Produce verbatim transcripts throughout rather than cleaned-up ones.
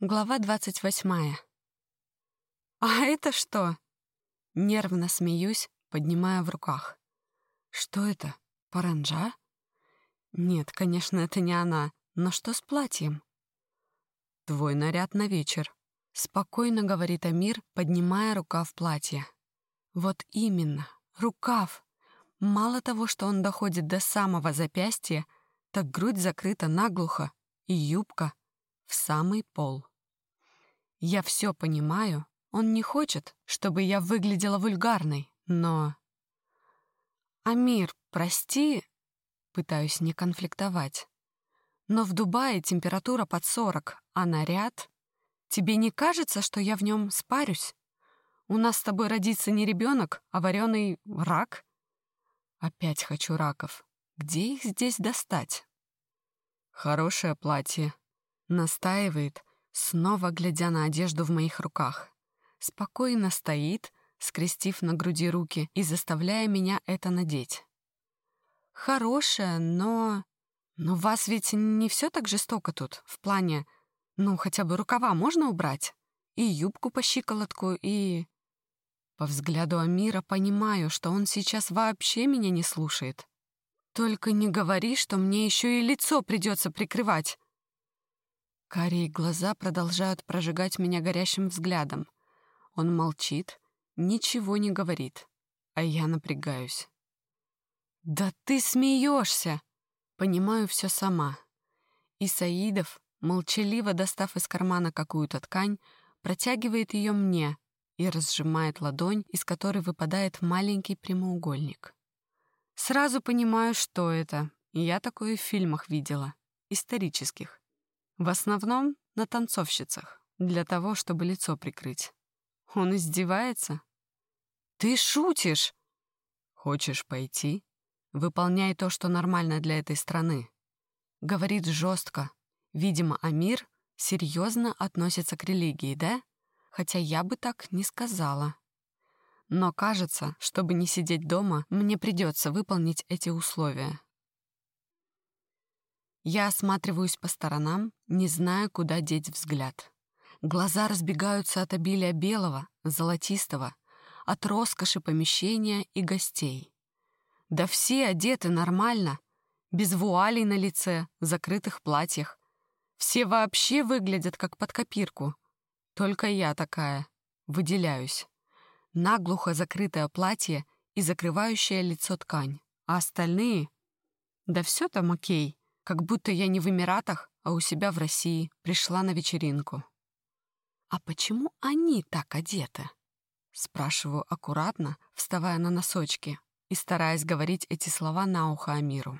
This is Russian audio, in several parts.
Глава двадцать восьмая. «А это что?» Нервно смеюсь, поднимая в руках. «Что это? Паранджа?» «Нет, конечно, это не она. Но что с платьем?» «Твой наряд на вечер», — спокойно говорит Амир, поднимая рукав платья. «Вот именно, рукав. Мало того, что он доходит до самого запястья, так грудь закрыта наглухо, и юбка в самый пол. Я все понимаю, он не хочет, чтобы я выглядела вульгарной, но... «Амир, прости...» Пытаюсь не конфликтовать. «Но в Дубае температура под сорок, а наряд... Тебе не кажется, что я в нем спарюсь? У нас с тобой родится не ребенок, а вареный рак?» Опять хочу раков. Где их здесь достать? «Хорошее платье», — настаивает, снова глядя на одежду в моих руках. Спокойно стоит, скрестив на груди руки и заставляя меня это надеть. «Хорошее, но... Но вас ведь не все так жестоко тут, в плане... Ну, хотя бы рукава можно убрать? И юбку по щиколотку, и...» По взгляду Амира понимаю, что он сейчас вообще меня не слушает. «Только не говори, что мне еще и лицо придется прикрывать!» Карие глаза продолжают прожигать меня горящим взглядом. Он молчит, ничего не говорит, а я напрягаюсь. «Да ты смеешься!» Понимаю все сама. И Саидов, молчаливо достав из кармана какую-то ткань, протягивает ее мне и разжимает ладонь, из которой выпадает маленький прямоугольник. Сразу понимаю, что это. Я такое в фильмах видела, исторических. В основном на танцовщицах, для того, чтобы лицо прикрыть. Он издевается? «Ты шутишь!» «Хочешь пойти? Выполняй то, что нормально для этой страны». Говорит жестко. Видимо, Амир серьезно относится к религии, да? Хотя я бы так не сказала. Но кажется, чтобы не сидеть дома, мне придется выполнить эти условия. Я осматриваюсь по сторонам, не зная, куда деть взгляд. Глаза разбегаются от обилия белого, золотистого, от роскоши помещения и гостей. Да все одеты нормально, без вуалей на лице, закрытых платьях. Все вообще выглядят как под копирку. Только я такая, выделяюсь. Наглухо закрытое платье и закрывающая лицо ткань. А остальные? Да все там окей. Как будто я не в Эмиратах, а у себя в России пришла на вечеринку. «А почему они так одеты?» Спрашиваю аккуратно, вставая на носочки и стараясь говорить эти слова на ухо Амиру.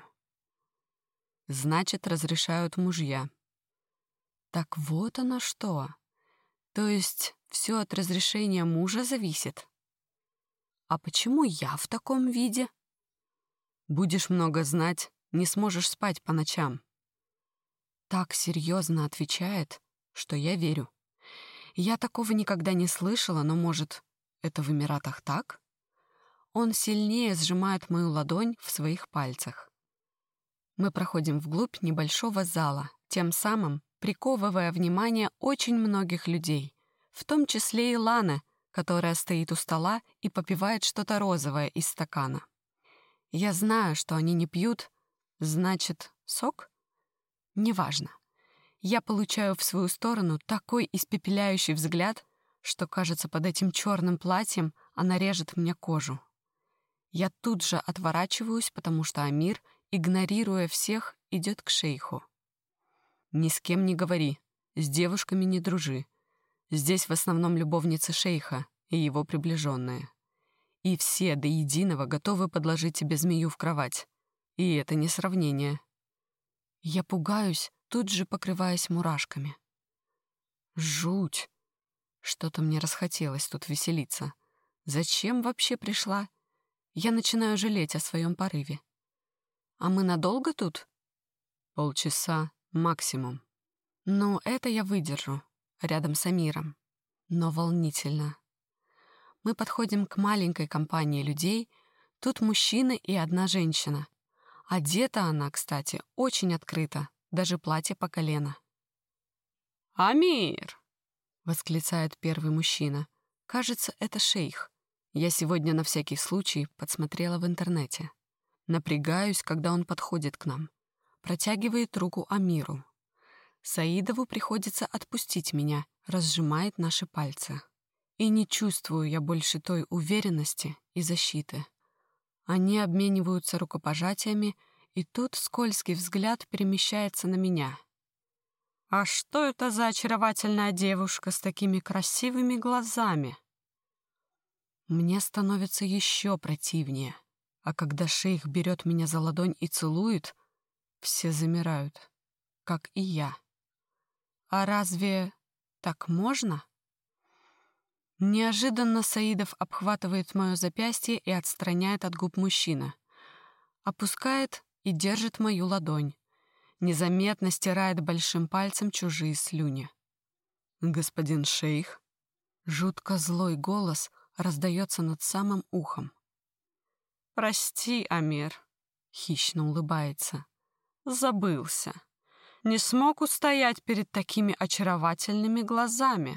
«Значит, разрешают мужья». Так вот оно что. То есть все от разрешения мужа зависит? А почему я в таком виде? Будешь много знать, не сможешь спать по ночам. Так серьезно отвечает, что я верю. Я такого никогда не слышала, но, может, это в Эмиратах так? Он сильнее сжимает мою ладонь в своих пальцах. Мы проходим вглубь небольшого зала, тем самым приковывая внимание очень многих людей, в том числе и Ланы, которая стоит у стола и попивает что-то розовое из стакана. Я знаю, что они не пьют, значит, сок? Неважно. Я получаю в свою сторону такой испепеляющий взгляд, что, кажется, под этим черным платьем она режет мне кожу. Я тут же отворачиваюсь, потому что Амир, игнорируя всех, идет к шейху. «Ни с кем не говори, с девушками не дружи. Здесь в основном любовницы шейха и его приближенные. И все до единого готовы подложить тебе змею в кровать. И это не сравнение». Я пугаюсь, тут же покрываясь мурашками. Жуть! Что-то мне расхотелось тут веселиться. Зачем вообще пришла? Я начинаю жалеть о своем порыве. А мы надолго тут? Полчаса максимум. Ну, это я выдержу, рядом с Амиром. Но волнительно. Мы подходим к маленькой компании людей. Тут мужчина и одна женщина. Одета она, кстати, очень открыто, даже платье по колено. «Амир!» — восклицает первый мужчина. Кажется, это шейх. Я сегодня на всякий случай подсмотрела в интернете. Напрягаюсь, когда он подходит к нам. Протягивает руку Амиру. Саидову приходится отпустить меня, разжимает наши пальцы. И не чувствую я больше той уверенности и защиты. Они обмениваются рукопожатиями, и тут скользкий взгляд перемещается на меня. «А что это за очаровательная девушка с такими красивыми глазами?» Мне становится еще противнее, а когда шейх берет меня за ладонь и целует, все замирают, как и я. А разве так можно? Неожиданно Саидов обхватывает мое запястье и отстраняет от губ мужчины. Опускает и держит мою ладонь. Незаметно стирает большим пальцем чужие слюни. «Господин шейх?» Жутко злой голос раздается над самым ухом. «Прости, Амир», — хищно улыбается. «Забылся. Не смог устоять перед такими очаровательными глазами».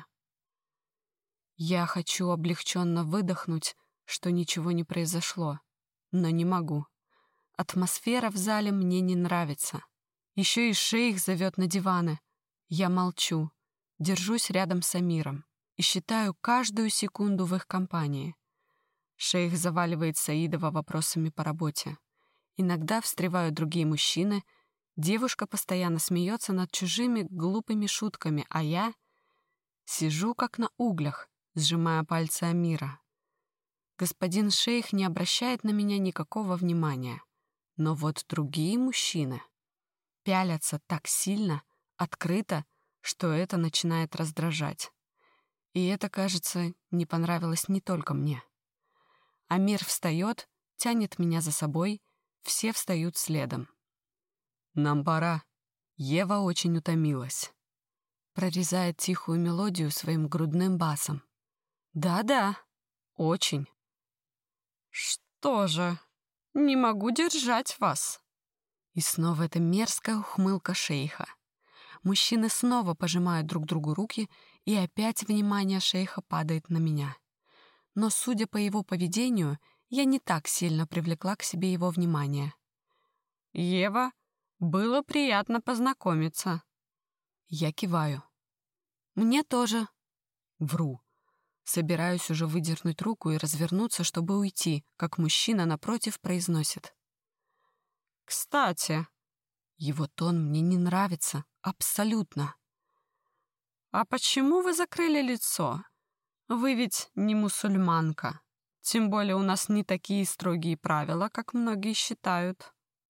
Я хочу облегченно выдохнуть, что ничего не произошло, но не могу. Атмосфера в зале мне не нравится. Еще и шейх зовет на диваны. Я молчу, держусь рядом с Амиром и считаю каждую секунду в их компании. Шейх заваливает Саидова вопросами по работе. Иногда встревают другие мужчины. Девушка постоянно смеется над чужими глупыми шутками, а я сижу как на углях, сжимая пальцы Амира. Господин шейх не обращает на меня никакого внимания. Но вот другие мужчины пялятся так сильно, открыто, что это начинает раздражать. И это, кажется, не понравилось не только мне. Амир встает, тянет меня за собой, все встают следом. «Нам пора. Ева очень утомилась». Прорезает тихую мелодию своим грудным басом. «Да-да, очень». «Что же, не могу держать вас». И снова эта мерзкая ухмылка шейха. Мужчины снова пожимают друг другу руки, и опять внимание шейха падает на меня. Но, судя по его поведению, я не так сильно привлекла к себе его внимание. «Ева, было приятно познакомиться». Я киваю. «Мне тоже». Вру. Собираюсь уже выдернуть руку и развернуться, чтобы уйти, как мужчина напротив произносит. «Кстати...» Его тон мне не нравится. Абсолютно. «А почему вы закрыли лицо? Вы ведь не мусульманка. Тем более у нас не такие строгие правила, как многие считают».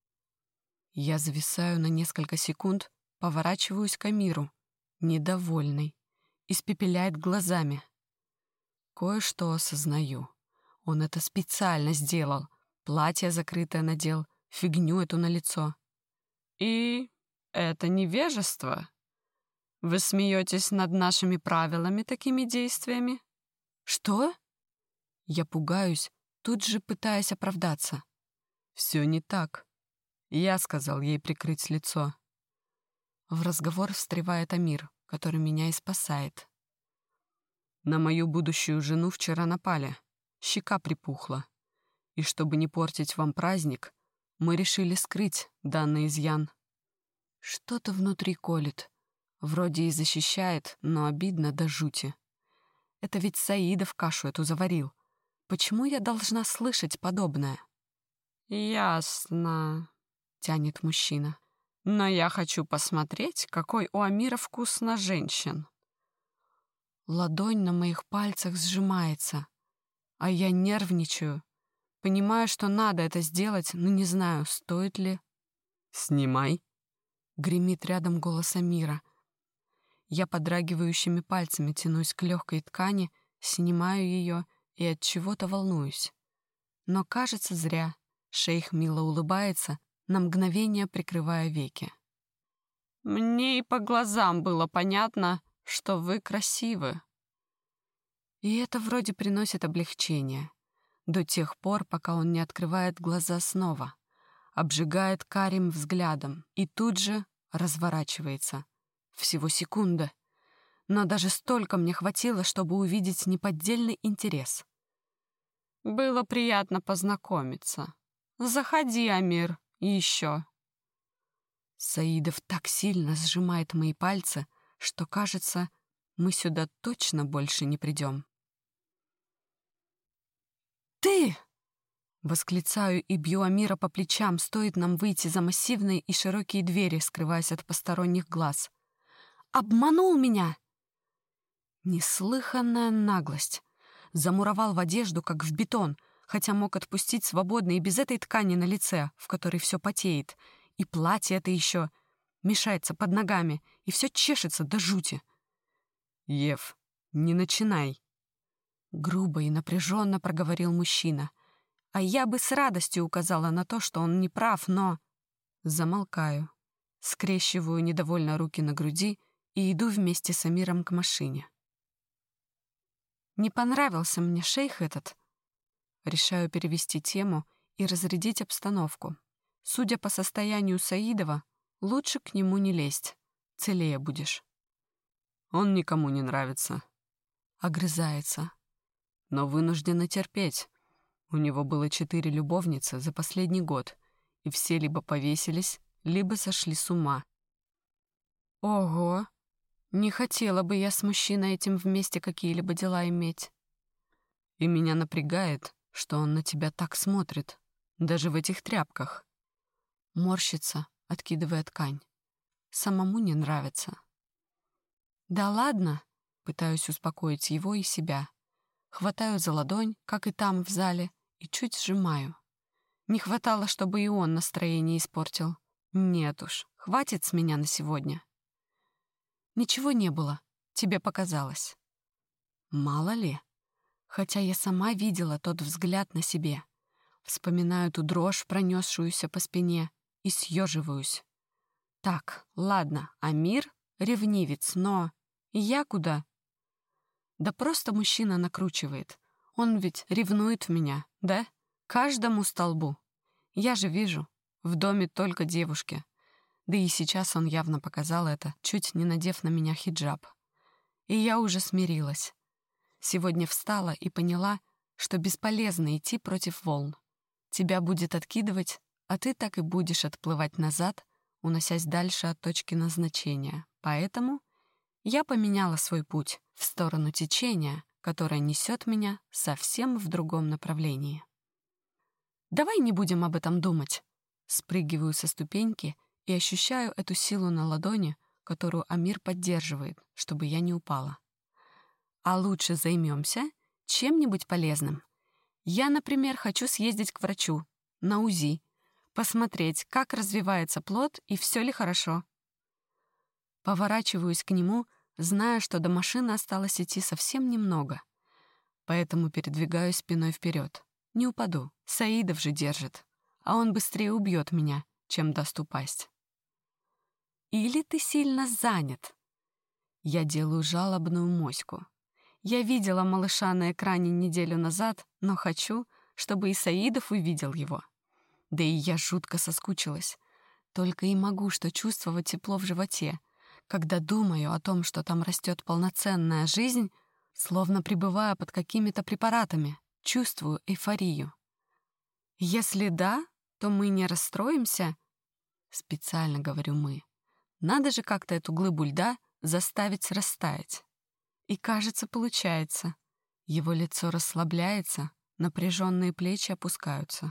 Я зависаю на несколько секунд, поворачиваюсь к Амиру, недовольный, испепеляет глазами. Кое-что осознаю. Он это специально сделал. Платье закрытое надел, фигню эту на лицо. «И это невежество? Вы смеетесь над нашими правилами такими действиями?» «Что?» Я пугаюсь, тут же пытаясь оправдаться. «Все не так. Я сказал ей прикрыть лицо». В разговор встревает Амир, который меня и спасает. «На мою будущую жену вчера напали. Щека припухла. И чтобы не портить вам праздник, мы решили скрыть данный изъян». Что-то внутри колет. Вроде и защищает, но обидно до жути. Это ведь Саидов кашу эту заварил. Почему я должна слышать подобное? «Ясно», — тянет мужчина. «Но я хочу посмотреть, какой у Амира вкус на женщин». Ладонь на моих пальцах сжимается, а я нервничаю. Понимаю, что надо это сделать, но не знаю, стоит ли. «Снимай», — гремит рядом голос Амира. Я подрагивающими пальцами тянусь к легкой ткани, снимаю ее и от чего-то волнуюсь. Но кажется, зря. Шейх мило улыбается, на мгновение прикрывая веки. «Мне и по глазам было понятно, что вы красивы». И это вроде приносит облегчение. До тех пор, пока он не открывает глаза снова, обжигает карим взглядом и тут же разворачивается. Всего секунда. но даже столько мне хватило, чтобы увидеть неподдельный интерес. «Было приятно познакомиться. Заходи, Амир, еще». Саидов так сильно сжимает мои пальцы, что, кажется, мы сюда точно больше не придем. «Ты!» — восклицаю и бью Амира по плечам, стоит нам выйти за массивные и широкие двери, скрываясь от посторонних глаз. «Обманул меня!» Неслыханная наглость. Замуровал в одежду, как в бетон, хотя мог отпустить свободно и без этой ткани на лице, в которой все потеет. И платье это еще мешается под ногами, и все чешется до жути. «Ев, не начинай!» Грубо и напряженно проговорил мужчина. А я бы с радостью указала на то, что он не прав, но... Замолкаю, скрещиваю недовольно руки на груди и иду вместе с Амиром к машине. Не понравился мне шейх этот. Решаю перевести тему и разрядить обстановку. Судя по состоянию Саидова, лучше к нему не лезть, целее будешь. Он никому не нравится. Огрызается. Но вынуждена терпеть. У него было четыре любовницы за последний год, и все либо повесились, либо сошли с ума. Ого! Не хотела бы я с мужчиной этим вместе какие-либо дела иметь. И меня напрягает, что он на тебя так смотрит, даже в этих тряпках. Морщится, откидывая ткань. Самому не нравится. Да ладно, пытаюсь успокоить его и себя. Хватаю за ладонь, как и там в зале, и чуть сжимаю. Не хватало, чтобы и он настроение испортил. Нет уж, хватит с меня на сегодня. Ничего не было, тебе показалось. Мало ли, хотя я сама видела тот взгляд на себе. Вспоминаю ту дрожь, пронесшуюся по спине, и съеживаюсь. Так, ладно, Амир — ревнивец, но я куда? Да просто мужчина накручивает. Он ведь ревнует в меня, да? Каждому столбу. Я же вижу, в доме только девушки. Да и сейчас он явно показал это, чуть не надев на меня хиджаб. И я уже смирилась. Сегодня встала и поняла, что бесполезно идти против волн. Тебя будет откидывать, а ты так и будешь отплывать назад, уносясь дальше от точки назначения. Поэтому я поменяла свой путь в сторону течения, которое несет меня совсем в другом направлении. Давай не будем об этом думать. Спрыгиваю со ступеньки и ощущаю эту силу на ладони, которую Амир поддерживает, чтобы я не упала. А лучше займемся чем-нибудь полезным. Я, например, хочу съездить к врачу, на УЗИ, посмотреть, как развивается плод и все ли хорошо. Поворачиваюсь к нему, зная, что до машины осталось идти совсем немного. Поэтому передвигаюсь спиной вперед. Не упаду, Саидов же держит, а он быстрее убьет меня, чем даст упасть. Или ты сильно занят? Я делаю жалобную моську. Я видела малыша на экране неделю назад, но хочу, чтобы и Саидов увидел его. Да и я жутко соскучилась. Только и могу что чувствовать тепло в животе, когда думаю о том, что там растет полноценная жизнь, словно пребывая под какими-то препаратами, чувствую эйфорию. Если да, то мы не расстроимся. Специально говорю «мы». Надо же как-то эту глыбу льда заставить растаять. И, кажется, получается. Его лицо расслабляется, напряженные плечи опускаются.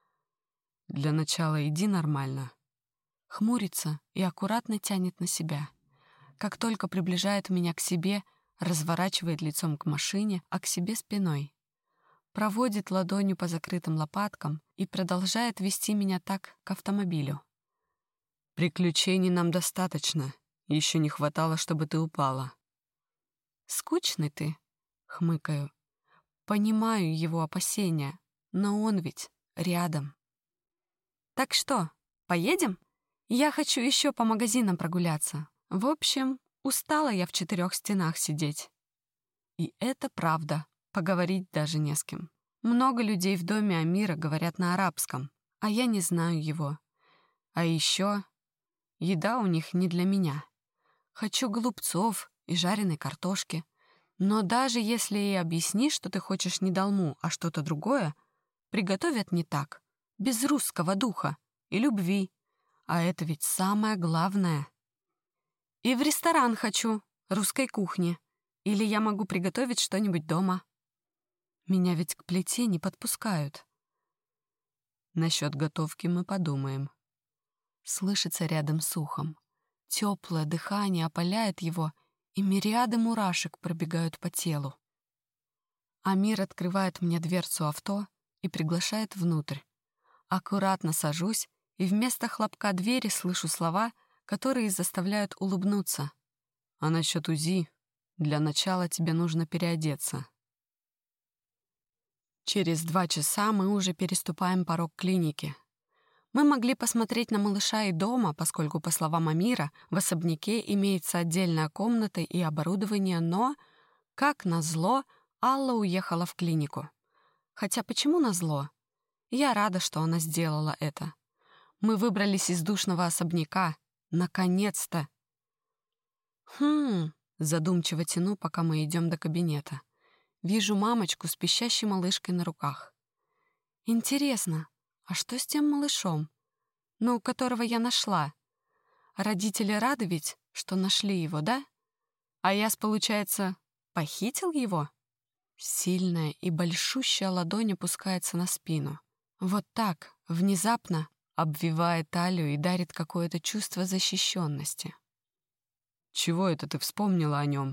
Для начала иди нормально. Хмурится и аккуратно тянет на себя. Как только приближает меня к себе, разворачивает лицом к машине, а к себе спиной. Проводит ладонью по закрытым лопаткам и продолжает вести меня так к автомобилю. Приключений нам достаточно. Еще не хватало, чтобы ты упала. «Скучный ты», — хмыкаю. Понимаю его опасения, но он ведь рядом. «Так что, поедем? Я хочу еще по магазинам прогуляться. В общем, устала я в четырех стенах сидеть». И это правда, поговорить даже не с кем. Много людей в доме Амира говорят на арабском, а я не знаю его. А еще еда у них не для меня. Хочу голубцов и жареной картошки. Но даже если и объяснишь, что ты хочешь не долму, а что-то другое, приготовят не так, без русского духа и любви. А это ведь самое главное. И в ресторан хочу, русской кухни. Или я могу приготовить что-нибудь дома. Меня ведь к плите не подпускают. Насчет готовки мы подумаем. Слышится рядом с ухом. Теплое дыхание опаляет его, и мириады мурашек пробегают по телу. Амир открывает мне дверцу авто и приглашает внутрь. Аккуратно сажусь, и вместо хлопка двери слышу слова, которые заставляют улыбнуться. А насчет УЗИ, для начала тебе нужно переодеться. Через два часа мы уже переступаем порог клиники. Мы могли посмотреть на малыша и дома, поскольку, по словам Амира, в особняке имеется отдельная комната и оборудование, но, как назло, Алла уехала в клинику. Хотя почему назло? Я рада, что она сделала это. Мы выбрались из душного особняка. Наконец-то! Хм, задумчиво тяну, пока мы идем до кабинета. Вижу мамочку с пищащей малышкой на руках. Интересно, а что с тем малышом? Ну, которого я нашла. Родители рады ведь, что нашли его, да? А я, получается, похитил его? Сильная и большущая ладонь опускается на спину. Вот так, внезапно, обвивает талию и дарит какое-то чувство защищенности. Чего это ты вспомнила о нем?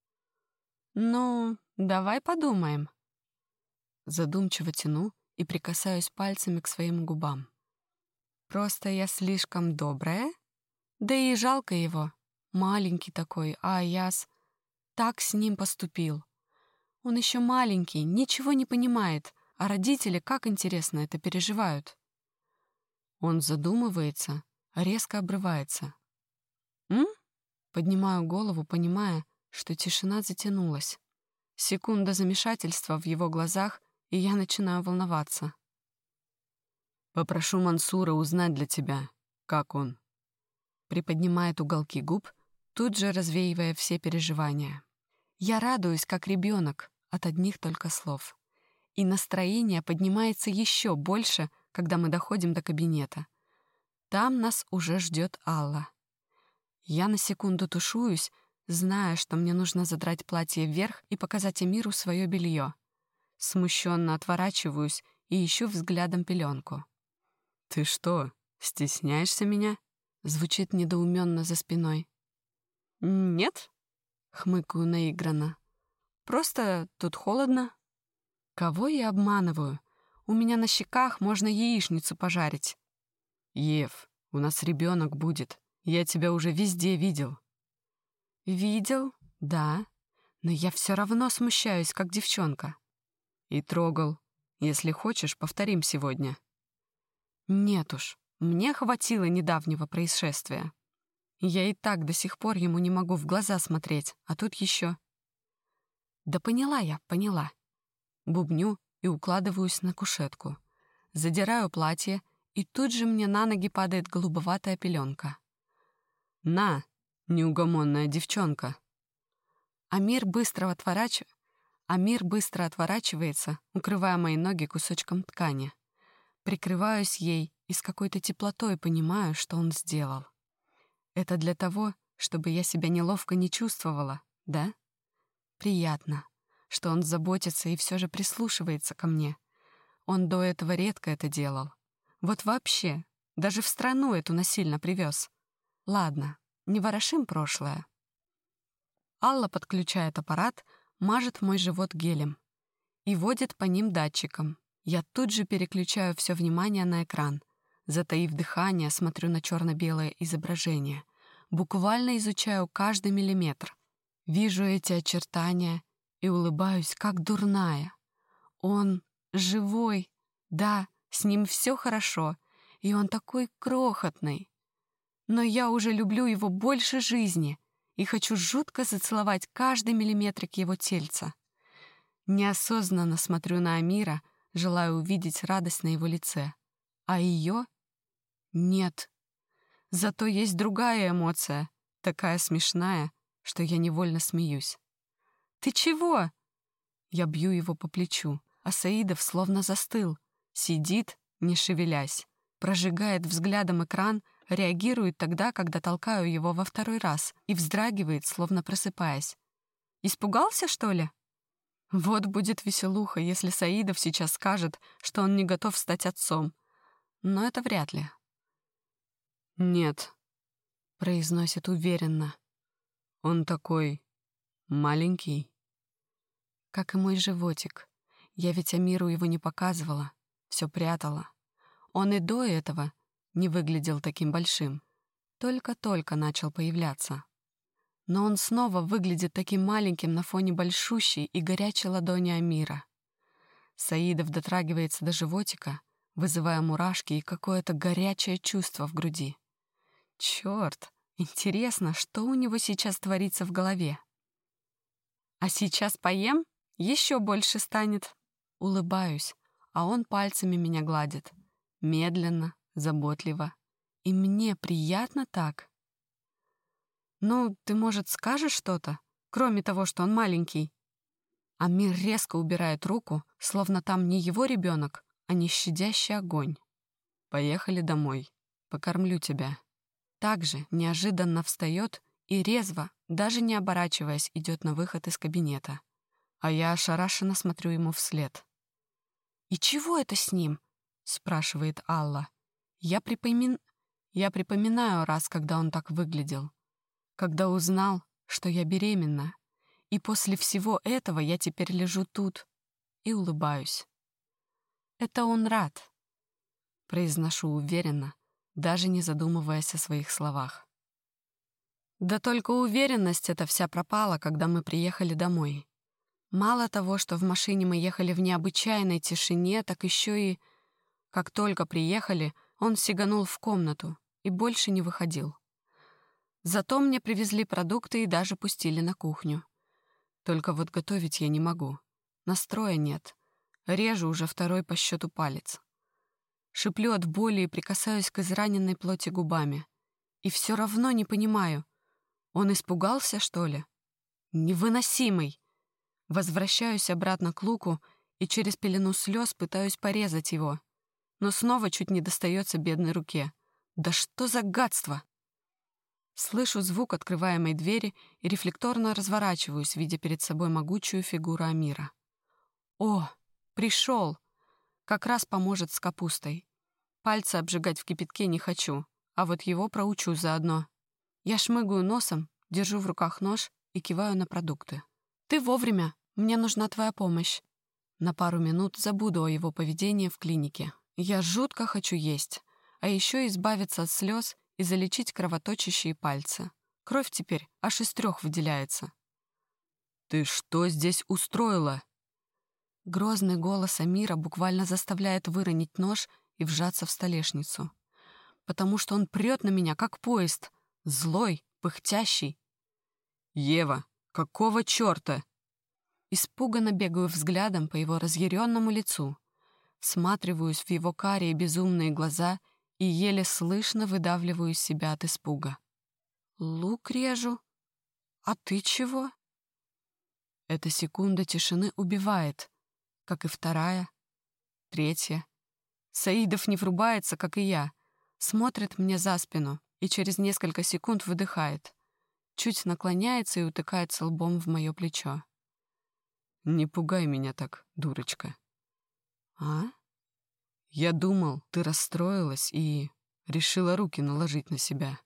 Ну, давай подумаем. Задумчиво тяну и прикасаюсь пальцами к своим губам. Просто я слишком добрая? Да и жалко его. Маленький такой, а Аяс так с ним поступил. Он еще маленький, ничего не понимает, а родители, как интересно, это переживают. Он задумывается, резко обрывается. «М?» Поднимаю голову, понимая, что тишина затянулась. Секунда замешательства в его глазах, и я начинаю волноваться. «Попрошу Мансура узнать для тебя, как он». Приподнимает уголки губ, тут же развеивая все переживания. Я радуюсь, как ребенок, от одних только слов. И настроение поднимается еще больше, когда мы доходим до кабинета. Там нас уже ждет Алла. Я на секунду тушуюсь, зная, что мне нужно задрать платье вверх и показать Амиру свое белье. Смущенно отворачиваюсь и ищу взглядом пеленку. «Ты что, стесняешься меня?» Звучит недоуменно за спиной. «Нет?» — хмыкаю наигранно. «Просто тут холодно». Кого я обманываю? У меня на щеках можно яичницу пожарить. «Ев, у нас ребенок будет. Я тебя уже везде видел». «Видел? Да. Но я все равно смущаюсь, как девчонка». «И трогал. Если хочешь, повторим сегодня». «Нет уж, мне хватило недавнего происшествия. Я и так до сих пор ему не могу в глаза смотреть, а тут еще...» «Да поняла я, поняла». Бубню и укладываюсь на кушетку. Задираю платье, и тут же мне на ноги падает голубоватая пеленка. «На, неугомонная девчонка». Амир быстро отворачив... Амир быстро отворачивается, укрывая мои ноги кусочком ткани. Прикрываюсь ей и с какой-то теплотой понимаю, что он сделал. Это для того, чтобы я себя неловко не чувствовала, да? Приятно, что он заботится и все же прислушивается ко мне. Он до этого редко это делал. Вот вообще, даже в страну эту насильно привез. Ладно, не ворошим прошлое. Алла подключает аппарат, мажет мой живот гелем и водит по ним датчиком. Я тут же переключаю все внимание на экран. Затаив дыхание, смотрю на черно-белое изображение. Буквально изучаю каждый миллиметр. Вижу эти очертания и улыбаюсь, как дурная. Он живой, да, с ним все хорошо, и он такой крохотный. Но я уже люблю его больше жизни и хочу жутко зацеловать каждый миллиметрик его тельца. Неосознанно смотрю на Амира, желая увидеть радость на его лице. А ее нет. Зато есть другая эмоция, такая смешная, что я невольно смеюсь. «Ты чего?» Я бью его по плечу, а Саидов словно застыл, сидит, не шевелясь, прожигает взглядом экран, реагирует тогда, когда толкаю его во второй раз, и вздрагивает, словно просыпаясь. «Испугался, что ли?» Вот будет веселуха, если Саидов сейчас скажет, что он не готов стать отцом. Но это вряд ли. «Нет», — произносит уверенно. «Он такой маленький». Как и мой животик. Я ведь Амиру его не показывала, все прятала. Он и до этого не выглядел таким большим. Только-только начал появляться. Но он снова выглядит таким маленьким на фоне большущей и горячей ладони Амира. Саидов дотрагивается до животика, вызывая мурашки и какое-то горячее чувство в груди. Черт, интересно, что у него сейчас творится в голове? А сейчас поем? Еще больше станет. Улыбаюсь, а он пальцами меня гладит. Медленно, заботливо. И мне приятно так. «Ну, ты, может, скажешь что-то, кроме того, что он маленький?» Амир резко убирает руку, словно там не его ребенок, а не щадящий огонь. «Поехали домой. Покормлю тебя». Также неожиданно встает и резво, даже не оборачиваясь, идет на выход из кабинета. А я ошарашенно смотрю ему вслед. «И чего это с ним?» — спрашивает Алла. Я, припомин... я припоминаю раз, когда он так выглядел. Когда узнал, что я беременна. И после всего этого я теперь лежу тут и улыбаюсь. «Это он рад», — произношу уверенно, даже не задумываясь о своих словах. Да только уверенность эта вся пропала, когда мы приехали домой. Мало того, что в машине мы ехали в необычайной тишине, так еще и, как только приехали, он сиганул в комнату и больше не выходил. Зато мне привезли продукты и даже пустили на кухню. Только вот готовить я не могу. Настроя нет. Режу уже второй по счету палец. Шиплю от боли и прикасаюсь к израненной плоти губами. И все равно не понимаю. Он испугался, что ли? Невыносимый. Возвращаюсь обратно к луку и через пелену слез пытаюсь порезать его. Но снова чуть не достается бедной руке. Да что за гадство! Слышу звук открываемой двери и рефлекторно разворачиваюсь, видя перед собой могучую фигуру Амира. О, пришел! Как раз поможет с капустой. Пальцы обжигать в кипятке не хочу, а вот его проучу заодно. Я шмыгаю носом, держу в руках нож и киваю на продукты. «Ты вовремя, мне нужна твоя помощь». На пару минут забуду о его поведении в клинике. Я жутко хочу есть, а еще избавиться от слез и залечить кровоточащие пальцы. Кровь теперь аж из трех выделяется. «Ты что здесь устроила?» Грозный голос Амира буквально заставляет выронить нож и вжаться в столешницу. Потому что он прет на меня, как поезд. Злой, пыхтящий. «Ева, какого черта?» Испуганно бегаю взглядом по его разъяренному лицу. Всматриваюсь в его карие безумные глаза и еле слышно выдавливаю из себя от испуга. «Лук режу? А ты чего?» Эта секунда тишины убивает, как и вторая, третья. Саидов не врубается, как и я, смотрит мне за спину и через несколько секунд выдыхает, чуть наклоняется и утыкается лбом в мое плечо. «Не пугай меня так, дурочка». «А?» «Я думал, ты расстроилась и решила руки наложить на себя».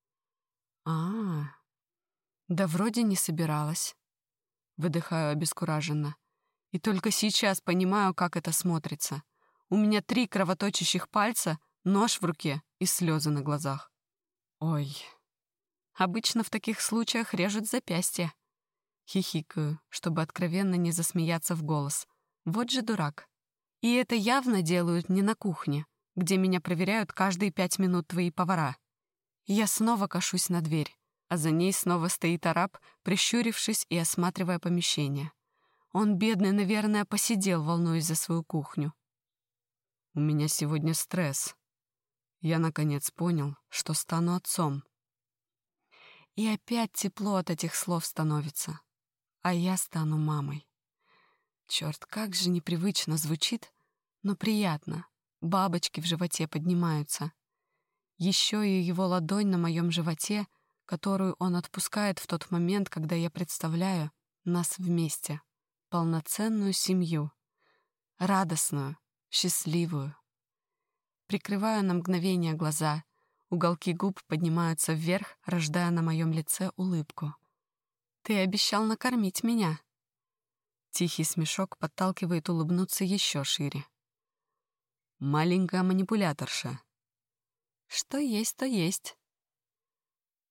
«А, да вроде не собиралась». Выдыхаю обескураженно. И только сейчас понимаю, как это смотрится. У меня три кровоточащих пальца, нож в руке и слезы на глазах. Ой, обычно в таких случаях режут запястье. Хихикаю, чтобы откровенно не засмеяться в голос. Вот же дурак. И это явно делают не на кухне, где меня проверяют каждые пять минут твои повара. Я снова кашусь на дверь, а за ней снова стоит араб, прищурившись и осматривая помещение. Он, бедный, наверное, посидел, волнуясь за свою кухню. «У меня сегодня стресс. Я, наконец, понял, что стану отцом». И опять тепло от этих слов становится. А я стану мамой. Черт, как же непривычно звучит, но приятно. Бабочки в животе поднимаются. Еще и его ладонь на моем животе, которую он отпускает в тот момент, когда я представляю нас вместе. Полноценную семью. Радостную, счастливую. Прикрываю на мгновение глаза. Уголки губ поднимаются вверх, рождая на моем лице улыбку. «Ты обещал накормить меня». Тихий смешок подталкивает улыбнуться еще шире. «Маленькая манипуляторша». «Что есть, то есть».